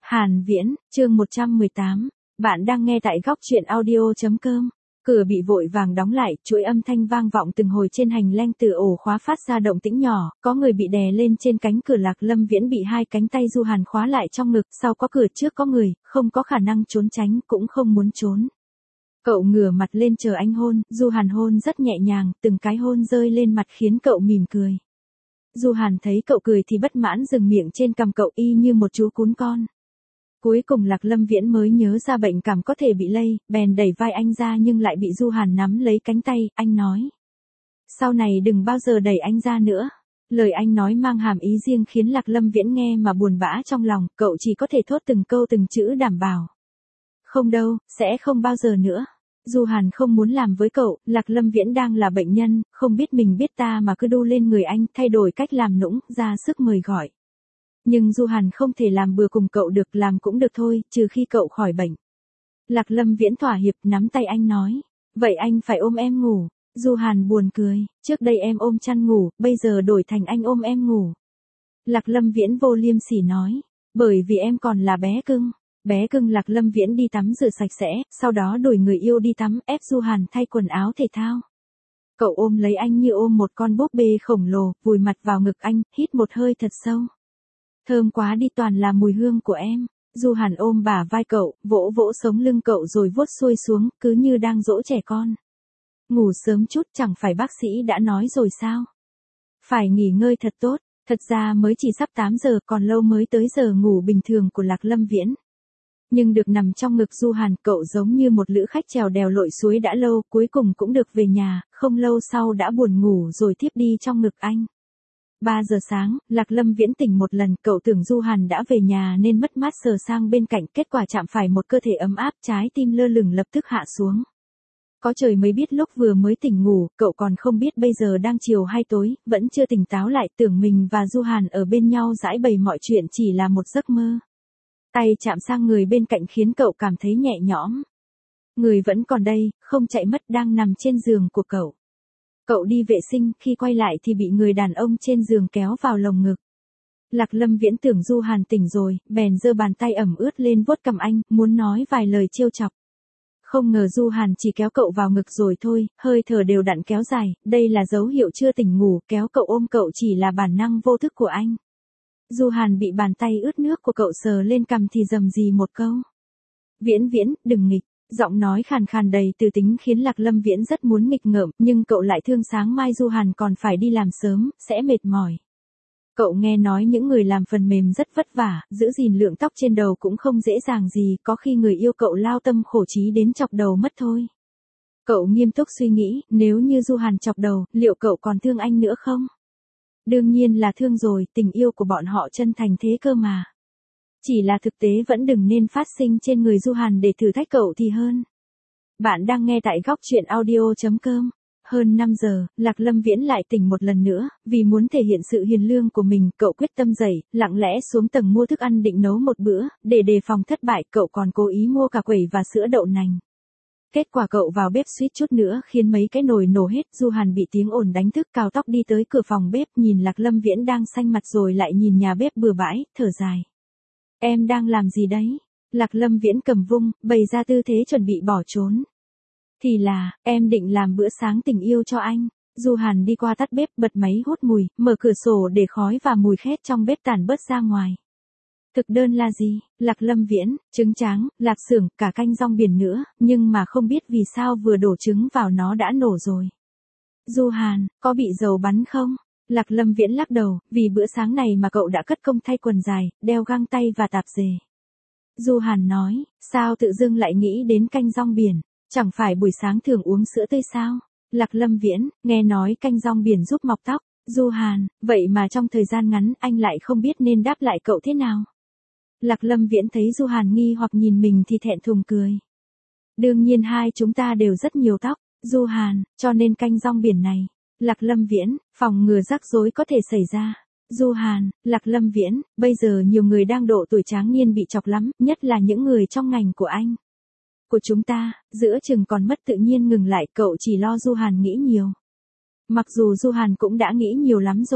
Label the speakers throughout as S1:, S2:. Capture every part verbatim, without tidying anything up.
S1: Hàn Viễn, chương một trăm mười tám. Bạn đang nghe tại góc truyện audio chấm com. Cửa bị vội vàng đóng lại, chuỗi âm thanh vang vọng từng hồi trên hành lang từ ổ khóa phát ra động tĩnh nhỏ, có người bị đè lên trên cánh cửa. Lạc Lâm Viễn bị hai cánh tay Du Hàn khóa lại trong ngực, sau có cửa trước có người, không có khả năng trốn tránh, cũng không muốn trốn. Cậu ngửa mặt lên chờ anh hôn, Du Hàn hôn rất nhẹ nhàng, từng cái hôn rơi lên mặt khiến cậu mỉm cười. Du Hàn thấy cậu cười thì bất mãn dừng miệng trên cằm cậu y như một chú cún con. Cuối cùng Lạc Lâm Viễn mới nhớ ra bệnh cảm có thể bị lây, bèn đẩy vai anh ra nhưng lại bị Du Hàn nắm lấy cánh tay, anh nói. Sau này đừng bao giờ đẩy anh ra nữa. Lời anh nói mang hàm ý riêng khiến Lạc Lâm Viễn nghe mà buồn bã trong lòng, cậu chỉ có thể thốt từng câu từng chữ đảm bảo. Không đâu, sẽ không bao giờ nữa. Du Hàn không muốn làm với cậu, Lạc Lâm Viễn đang là bệnh nhân, không biết mình biết ta mà cứ đu lên người anh, thay đổi cách làm nũng, ra sức mời gọi. Nhưng Du Hàn không thể làm bừa cùng cậu được, làm cũng được thôi, trừ khi cậu khỏi bệnh. Lạc Lâm Viễn thỏa hiệp nắm tay anh nói, vậy anh phải ôm em ngủ. Du Hàn buồn cười, trước đây em ôm chăn ngủ, bây giờ đổi thành anh ôm em ngủ. Lạc Lâm Viễn vô liêm sỉ nói, bởi vì em còn là bé cưng. Bé cưng. Lạc Lâm Viễn đi tắm rửa sạch sẽ, sau đó đuổi người yêu đi tắm, ép Du Hàn thay quần áo thể thao. Cậu ôm lấy anh như ôm một con búp bê khổng lồ, vùi mặt vào ngực anh, hít một hơi thật sâu. Thơm quá đi, toàn là mùi hương của em. Du Hàn ôm bả vai cậu, vỗ vỗ sống lưng cậu rồi vuốt xuôi xuống, cứ như đang dỗ trẻ con. Ngủ sớm chút, chẳng phải bác sĩ đã nói rồi sao? Phải nghỉ ngơi thật tốt, thật ra mới chỉ sắp tám giờ, còn lâu mới tới giờ ngủ bình thường của Lạc Lâm Viễn. Nhưng được nằm trong ngực Du Hàn, cậu giống như một lữ khách trèo đèo lội suối đã lâu, cuối cùng cũng được về nhà, không lâu sau đã buồn ngủ rồi thiếp đi trong ngực anh. ba giờ sáng, Lạc Lâm Viễn tỉnh một lần, cậu tưởng Du Hàn đã về nhà nên mất mát sờ sang bên cạnh, kết quả chạm phải một cơ thể ấm áp, trái tim lơ lửng lập tức hạ xuống. Có trời mới biết lúc vừa mới tỉnh ngủ, cậu còn không biết bây giờ đang chiều hay tối, vẫn chưa tỉnh táo lại, tưởng mình và Du Hàn ở bên nhau giãi bày mọi chuyện chỉ là một giấc mơ. Tay chạm sang người bên cạnh khiến cậu cảm thấy nhẹ nhõm. Người vẫn còn đây, không chạy mất, đang nằm trên giường của cậu. Cậu đi vệ sinh, khi quay lại thì bị người đàn ông trên giường kéo vào lồng ngực. Lạc Lâm Viễn tưởng Du Hàn tỉnh rồi, bèn giơ bàn tay ẩm ướt lên vuốt cằm anh, muốn nói vài lời trêu chọc. Không ngờ Du Hàn chỉ kéo cậu vào ngực rồi thôi, hơi thở đều đặn kéo dài, đây là dấu hiệu chưa tỉnh ngủ, kéo cậu ôm cậu chỉ là bản năng vô thức của anh. Du Hàn bị bàn tay ướt nước của cậu sờ lên cằm thì rầm rì một câu. Viễn Viễn, đừng nghịch. Giọng nói khàn khàn đầy từ tính khiến Lạc Lâm Viễn rất muốn nghịch ngợm, nhưng cậu lại thương sáng mai Du Hàn còn phải đi làm sớm, sẽ mệt mỏi. Cậu nghe nói những người làm phần mềm rất vất vả, giữ gìn lượng tóc trên đầu cũng không dễ dàng gì, có khi người yêu cậu lao tâm khổ trí đến chọc đầu mất thôi. Cậu nghiêm túc suy nghĩ, nếu như Du Hàn chọc đầu, liệu cậu còn thương anh nữa không? Đương nhiên là thương rồi, tình yêu của bọn họ chân thành thế cơ mà. Chỉ là thực tế vẫn đừng nên phát sinh trên người Du Hàn để thử thách cậu thì hơn. Bạn đang nghe tại góc truyện audio chấm com. Hơn năm giờ, Lạc Lâm Viễn lại tỉnh một lần nữa, vì muốn thể hiện sự hiền lương của mình, cậu quyết tâm dậy, lặng lẽ xuống tầng mua thức ăn định nấu một bữa, để đề phòng thất bại, cậu còn cố ý mua cả quẩy và sữa đậu nành. Kết quả cậu vào bếp suýt chút nữa khiến mấy cái nồi nổ hết, Du Hàn bị tiếng ồn đánh thức, cào tóc đi tới cửa phòng bếp, nhìn Lạc Lâm Viễn đang xanh mặt rồi lại nhìn nhà bếp bừa bãi, thở dài. Em đang làm gì đấy? Lạc Lâm Viễn cầm vung, bày ra tư thế chuẩn bị bỏ trốn. Thì là, em định làm bữa sáng tình yêu cho anh. Du Hàn đi qua tắt bếp, bật máy hút mùi, mở cửa sổ để khói và mùi khét trong bếp tản bớt ra ngoài. Thực đơn là gì? Lạc Lâm Viễn, trứng tráng, lạp xưởng, cả canh rong biển nữa, nhưng mà không biết vì sao vừa đổ trứng vào nó đã nổ rồi. Du Hàn, có bị dầu bắn không? Lạc Lâm Viễn lắc đầu, vì bữa sáng này mà cậu đã cất công thay quần dài, đeo găng tay và tạp dề. Du Hàn nói, sao tự dưng lại nghĩ đến canh rong biển, chẳng phải buổi sáng thường uống sữa tươi sao? Lạc Lâm Viễn, nghe nói canh rong biển giúp mọc tóc. Du Hàn, vậy mà trong thời gian ngắn anh lại không biết nên đáp lại cậu thế nào? Lạc Lâm Viễn thấy Du Hàn nghi hoặc nhìn mình thì thẹn thùng cười. Đương nhiên hai chúng ta đều rất nhiều tóc, Du Hàn, cho nên canh rong biển này. Lạc Lâm Viễn, phòng ngừa rắc rối có thể xảy ra. Du Hàn, Lạc Lâm Viễn, bây giờ nhiều người đang độ tuổi tráng niên bị chọc lắm, nhất là những người trong ngành của anh. Của chúng ta, giữa chừng còn mất tự nhiên ngừng lại, cậu chỉ lo Du Hàn nghĩ nhiều. Mặc dù Du Hàn cũng đã nghĩ nhiều lắm rồi.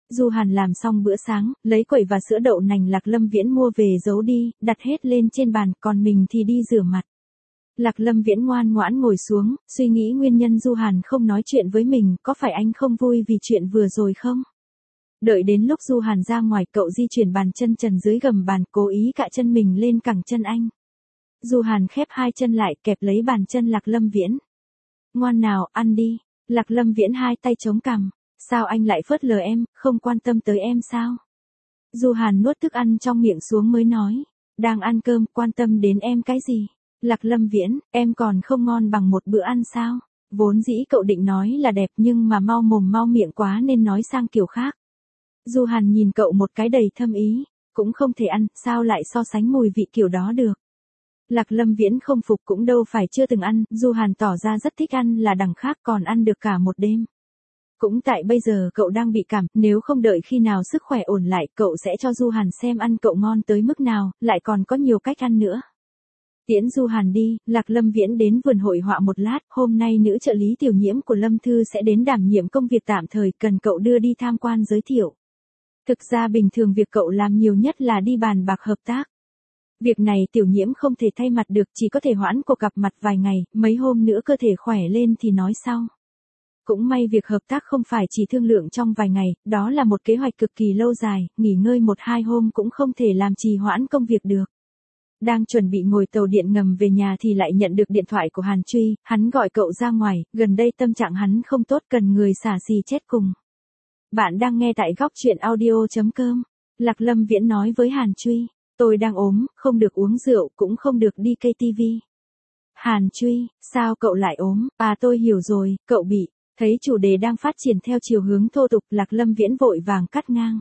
S1: Du Hàn làm xong bữa sáng, lấy quẩy và sữa đậu nành Lạc Lâm Viễn mua về giấu đi, đặt hết lên trên bàn, còn mình thì đi rửa mặt. Lạc Lâm Viễn ngoan ngoãn ngồi xuống, suy nghĩ nguyên nhân Du Hàn không nói chuyện với mình, có phải anh không vui vì chuyện vừa rồi không? Đợi đến lúc Du Hàn ra ngoài, cậu di chuyển bàn chân trần dưới gầm bàn, cố ý cạ chân mình lên cẳng chân anh. Du Hàn khép hai chân lại, kẹp lấy bàn chân Lạc Lâm Viễn. Ngoan nào, ăn đi. Lạc Lâm Viễn hai tay chống cằm. Sao anh lại phớt lờ em, không quan tâm tới em sao? Du Hàn nuốt thức ăn trong miệng xuống mới nói. Đang ăn cơm, quan tâm đến em cái gì? Lạc Lâm Viễn, em còn không ngon bằng một bữa ăn sao? Vốn dĩ cậu định nói là đẹp nhưng mà mau mồm mau miệng quá nên nói sang kiểu khác. Du Hàn nhìn cậu một cái đầy thâm ý. Cũng không thể ăn, sao lại so sánh mùi vị kiểu đó được? Lạc Lâm Viễn không phục, cũng đâu phải chưa từng ăn, Du Hàn tỏ ra rất thích ăn là đằng khác, còn ăn được cả một đêm. Cũng tại bây giờ cậu đang bị cảm, nếu không đợi khi nào sức khỏe ổn lại, cậu sẽ cho Du Hàn xem ăn cậu ngon tới mức nào, lại còn có nhiều cách ăn nữa. Tiễn Du Hàn đi, Lạc Lâm Viễn đến vườn hội họa một lát, hôm nay nữ trợ lý tiểu nhiễm của Lâm Thư sẽ đến đảm nhiệm công việc tạm thời, cần cậu đưa đi tham quan giới thiệu. Thực ra bình thường việc cậu làm nhiều nhất là đi bàn bạc hợp tác. Việc này tiểu nhiễm không thể thay mặt được, chỉ có thể hoãn cuộc gặp mặt vài ngày, mấy hôm nữa cơ thể khỏe lên thì nói sau. Cũng may việc hợp tác không phải chỉ thương lượng trong vài ngày, đó là một kế hoạch cực kỳ lâu dài, nghỉ ngơi một hai hôm cũng không thể làm trì hoãn công việc được. Đang chuẩn bị ngồi tàu điện ngầm về nhà thì lại nhận được điện thoại của Hàn Truy, hắn gọi cậu ra ngoài, gần đây tâm trạng hắn không tốt, cần người xả xì chết cùng. Bạn đang nghe tại góc truyện audio chấm com. Lạc Lâm Viễn nói với Hàn Truy. Tôi đang ốm, không được uống rượu, cũng không được đi cây ti vi. Hàn Truy, sao cậu lại ốm? À tôi hiểu rồi, cậu bị. Thấy chủ đề đang phát triển theo chiều hướng thô tục, Lạc Lâm Viễn vội vàng cắt ngang.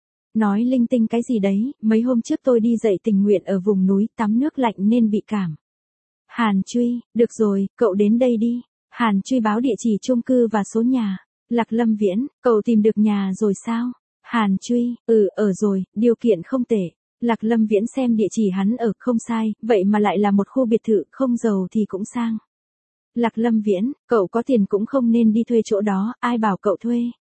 S1: Nói linh tinh cái gì đấy, mấy hôm trước tôi đi dạy tình nguyện ở vùng núi, tắm nước lạnh nên bị cảm. Hàn Truy, được rồi, cậu đến đây đi. Hàn Truy báo địa chỉ chung cư và số nhà. Lạc Lâm Viễn, cậu tìm được nhà rồi sao? Hàn Truy, ừ, ở rồi, điều kiện không tệ. Lạc Lâm Viễn xem địa chỉ hắn ở, không sai, vậy mà lại là một khu biệt thự, không giàu thì cũng sang. Lạc Lâm Viễn, cậu có tiền cũng không nên đi thuê chỗ đó, ai bảo cậu thuê?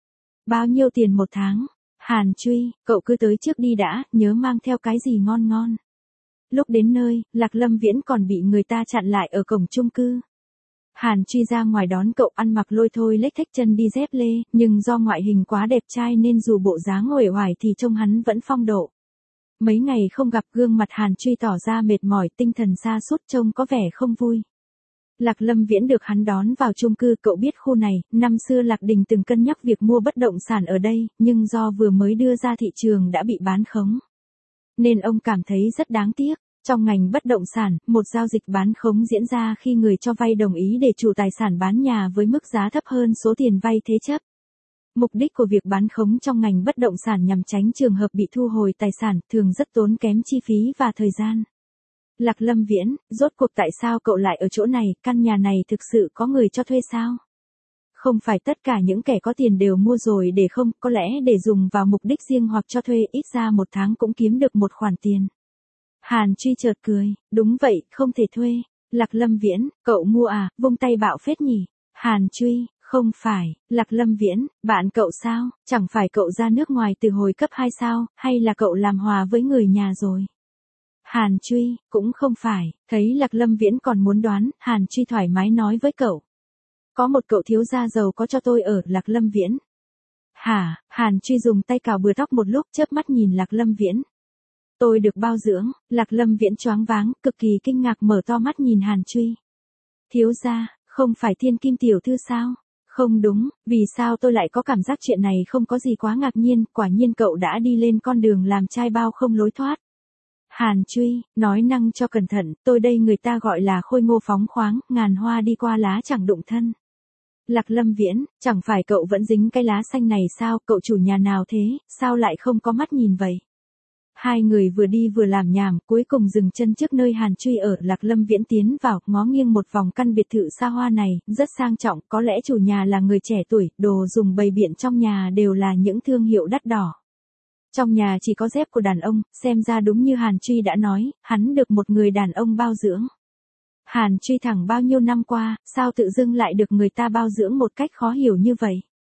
S1: Bao nhiêu tiền một tháng? Hàn Truy, cậu cứ tới trước đi đã, nhớ mang theo cái gì ngon ngon. Lúc đến nơi, Lạc Lâm Viễn còn bị người ta chặn lại ở cổng chung cư. Hàn Truy ra ngoài đón cậu, ăn mặc lôi thôi lếch thếch, chân đi dép lê, nhưng do ngoại hình quá đẹp trai nên dù bộ dáng uể oải thì trông hắn vẫn phong độ. Mấy ngày không gặp, gương mặt Hàn Truy tỏ ra mệt mỏi, tinh thần sa sút, trông có vẻ không vui. Lạc Lâm Viễn được hắn đón vào chung cư, cậu biết khu này, năm xưa Lạc Đình từng cân nhắc việc mua bất động sản ở đây, nhưng do vừa mới đưa ra thị trường đã bị bán khống. Nên ông cảm thấy rất đáng tiếc. Trong ngành bất động sản, một giao dịch bán khống diễn ra khi người cho vay đồng ý để chủ tài sản bán nhà với mức giá thấp hơn số tiền vay thế chấp. Mục đích của việc bán khống trong ngành bất động sản nhằm tránh trường hợp bị thu hồi tài sản, thường rất tốn kém chi phí và thời gian. Lạc Lâm Viễn, rốt cuộc tại sao cậu lại ở chỗ này, căn nhà này thực sự có người cho thuê sao? Không phải tất cả những kẻ có tiền đều mua rồi để không, có lẽ để dùng vào mục đích riêng hoặc cho thuê, ít ra một tháng cũng kiếm được một khoản tiền. Hàn Truy chợt cười, đúng vậy, không thể thuê. Lạc Lâm Viễn, cậu mua à, vung tay bạo phết nhỉ? Hàn Truy, không phải. Lạc Lâm Viễn, bạn cậu sao, chẳng phải cậu ra nước ngoài từ hồi cấp hai sao, hay là cậu làm hòa với người nhà rồi? Hàn Truy, cũng không phải. Thấy Lạc Lâm Viễn còn muốn đoán, Hàn Truy thoải mái nói với cậu. Có một cậu thiếu gia giàu có cho tôi ở, Lạc Lâm Viễn. Hả? Hàn Truy dùng tay cào bừa tóc một lúc, chớp mắt nhìn Lạc Lâm Viễn. Tôi được bao dưỡng. Lạc Lâm Viễn choáng váng, cực kỳ kinh ngạc mở to mắt nhìn Hàn Truy. Thiếu gia, không phải Thiên Kim tiểu thư sao? Không đúng, vì sao tôi lại có cảm giác chuyện này không có gì quá ngạc nhiên, quả nhiên cậu đã đi lên con đường làm trai bao không lối thoát. Hàn Truy, nói năng cho cẩn thận, tôi đây người ta gọi là khôi ngô phóng khoáng, ngàn hoa đi qua lá chẳng đụng thân. Lạc Lâm Viễn, chẳng phải cậu vẫn dính cái lá xanh này sao, cậu chủ nhà nào thế, sao lại không có mắt nhìn vậy? Hai người vừa đi vừa làm nhảm, cuối cùng dừng chân trước nơi Hàn Truy ở. Lạc Lâm Viễn tiến vào, ngó nghiêng một vòng căn biệt thự xa hoa này, rất sang trọng, có lẽ chủ nhà là người trẻ tuổi, đồ dùng bày biện trong nhà đều là những thương hiệu đắt đỏ. Trong nhà chỉ có dép của đàn ông, xem ra đúng như Hàn Truy đã nói, hắn được một người đàn ông bao dưỡng. Hàn Truy thẳng bao nhiêu năm qua, sao tự dưng lại được người ta bao dưỡng một cách khó hiểu như vậy?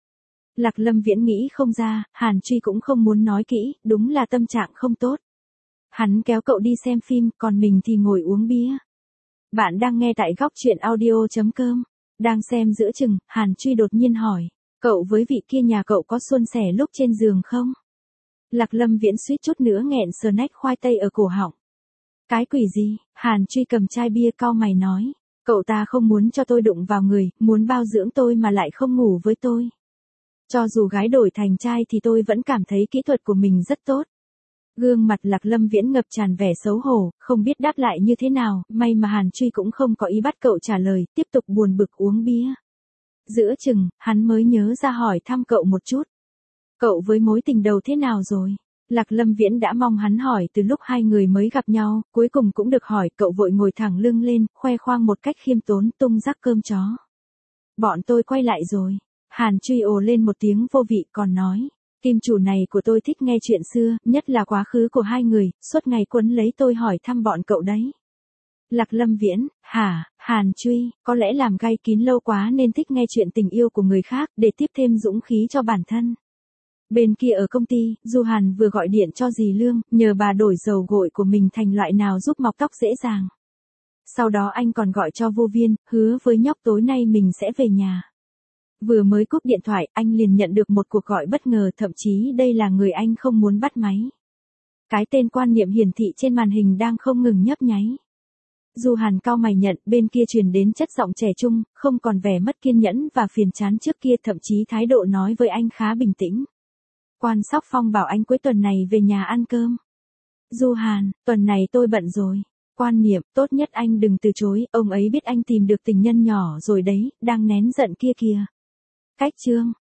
S1: Lạc Lâm Viễn nghĩ không ra, Hàn Truy cũng không muốn nói kỹ, đúng là tâm trạng không tốt. Hắn kéo cậu đi xem phim, còn mình thì ngồi uống bia. Bạn đang nghe tại góc chuyện audio.com. Đang xem giữa chừng, Hàn Truy đột nhiên hỏi, cậu với vị kia nhà cậu có suôn sẻ lúc trên giường không? Lạc Lâm Viễn suýt chút nữa nghẹn snack khoai tây ở cổ họng. Cái quỷ gì? Hàn Truy cầm chai bia cau mày nói, cậu ta không muốn cho tôi đụng vào người, muốn bao dưỡng tôi mà lại không ngủ với tôi. Cho dù gái đổi thành trai thì tôi vẫn cảm thấy kỹ thuật của mình rất tốt. Gương mặt Lạc Lâm Viễn ngập tràn vẻ xấu hổ, không biết đáp lại như thế nào, may mà Hàn Truy cũng không có ý bắt cậu trả lời, tiếp tục buồn bực uống bia. Giữa chừng, hắn mới nhớ ra hỏi thăm cậu một chút. Cậu với mối tình đầu thế nào rồi? Lạc Lâm Viễn đã mong hắn hỏi từ lúc hai người mới gặp nhau, cuối cùng cũng được hỏi, cậu vội ngồi thẳng lưng lên, khoe khoang một cách khiêm tốn, tung rắc cơm chó. Bọn tôi quay lại rồi. Hàn Truy ồ lên một tiếng vô vị còn nói, kim chủ này của tôi thích nghe chuyện xưa, nhất là quá khứ của hai người, suốt ngày quấn lấy tôi hỏi thăm bọn cậu đấy. Lạc Lâm Viễn, hả, Hàn Truy, có lẽ làm gai kín lâu quá nên thích nghe chuyện tình yêu của người khác để tiếp thêm dũng khí cho bản thân. Bên kia ở công ty, Du Hàn vừa gọi điện cho dì Lương, nhờ bà đổi dầu gội của mình thành loại nào giúp mọc tóc dễ dàng. Sau đó anh còn gọi cho Vô Viên, hứa với nhóc tối nay mình sẽ về nhà. Vừa mới cúp điện thoại, anh liền nhận được một cuộc gọi bất ngờ, thậm chí đây là người anh không muốn bắt máy. Cái tên quan niệm hiển thị trên màn hình đang không ngừng nhấp nháy. Du Hàn cau mày nhận, bên kia truyền đến chất giọng trẻ trung, không còn vẻ mất kiên nhẫn và phiền chán trước kia, thậm chí thái độ nói với anh khá bình tĩnh. Quan Sóc Phong bảo anh cuối tuần này về nhà ăn cơm. Du Hàn, tuần này tôi bận rồi. Quan niệm, tốt nhất anh đừng từ chối, ông ấy biết anh tìm được tình nhân nhỏ rồi đấy, đang nén giận kia kìa. Cách chương.